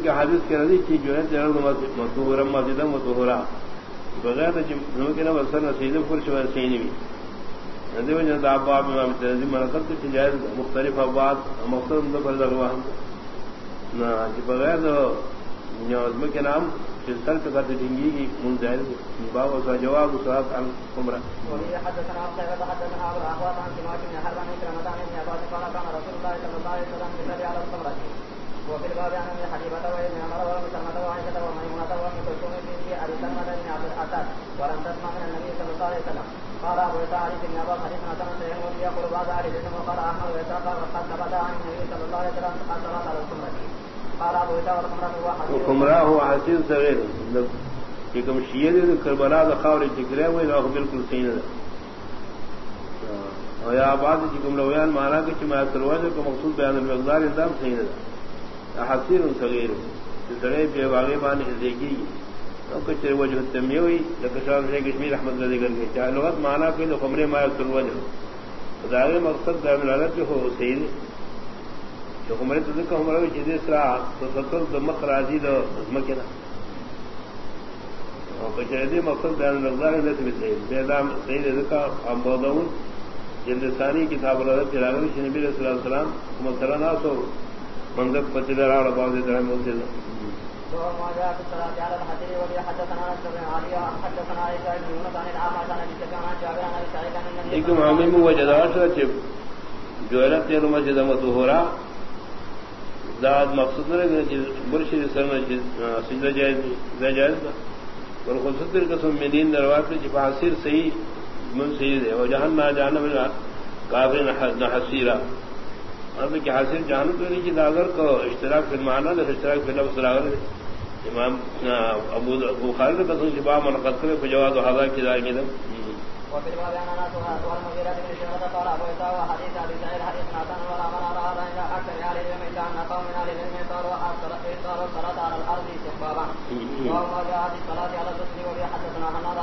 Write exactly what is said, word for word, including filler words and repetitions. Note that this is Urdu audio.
کے حادث کے رضی کی جو ہے مطہورا مسجد مطہورا بغیر ممکن وسر نسید فرش ورسینی بھی ندی وجہ ابواب امام تنظیم منعقد کی جائز مختلف ابواب مقصد پر لگوا نہ بغیر نظم کے نام سر کے ساتھ ڈنگی کی منظر باب کا جواب سرات عمرہ حدثنا عبد حدثنا ابو احوال عن سماك بن حرب عن رمضان بن عباس قال كان رسول الله صلى الله عليه وسلم يصلي على القمر وفي الباب عن ابن حبيبة وابن عمر وابن سلمة وعائشة وميمونة وابن كلثوم في ابي سلمة بن عبد الاسد ولم تسمع من النبي صلى الله عليه وسلم قال ابو اسحاق بن عباس حدثنا كما سيقول يقول بعض اهل العلم وقال احمد واسحاق قد ثبت عن النبي صلى الله عليه وسلم قد صلى على القمر قال ابو اسحاق القمرة هو حسين صغير کہ کم شیعہ دے کربلا دا خاور ذکر ہے وہ بالکل صحیح نہ اور یا بعد کی کم لویان مانا کہ میں دروازے کو مقصود بیان المقدار اندام صحیح نہ حسین صغیر سڑے بے واقع بان دیکھی تو کچھ وجہ تمیہ ہوئی لکشار شیخ کشمیر احمد اللہ ذکر کے چاہے لغت مانا کہ خمرے ما دروازے خدائے مقصد دائم العالم جو ہو صحیح جو خمرے تو ذکر ہمارا بھی چیزیں سرا تو سطر دمخ راضی دو مکنا دی مقصد بیان المقدار اندام صحیح ذکر ام بوداؤن جلدستانی کتاب العدد چراغلی نبی علیہ السلام مثلا سو منظر پتیدار اور بعض درہم ہوتے ہیں وما جاء في الصلاة على الحجر وبه حدثنا نصر بن علي حدثنا عيسى بن يونس عن الأعمش عن أبي سفيان عن جابر عن أبي سعيد عن النبي ایک معامل میں وجہ داشت جو ہے تیر مسجد مطہورا ذات مقصد ہے مرشد سرنا سجدہ جائز جائز اور خصوص قسم میں دین دروات میں جفاصر صحیح من سید ہے اور جہان نہ جانا میں کافر نہ حسیرہ اب کہ حاصل جانب تو نہیں کہ داغر کو اشتراک فی المعنی نہ اشتراک فی لفظ راغر امام ابو بخاری نے قسم شبا منقد کرے فجواد هذا کی دار میں وفي الباب عن انس والمغيرة بن شعبة قال ابو اسحاق وحديث ابي سعيد حديث ناصر ولا من اراد ان اكثر اهل العلم الا ان قوم من اهل العلم صاروا اكثر الصلاه على الارض استحبابا وما جاء في الصلاه على الرسل وبه حدثنا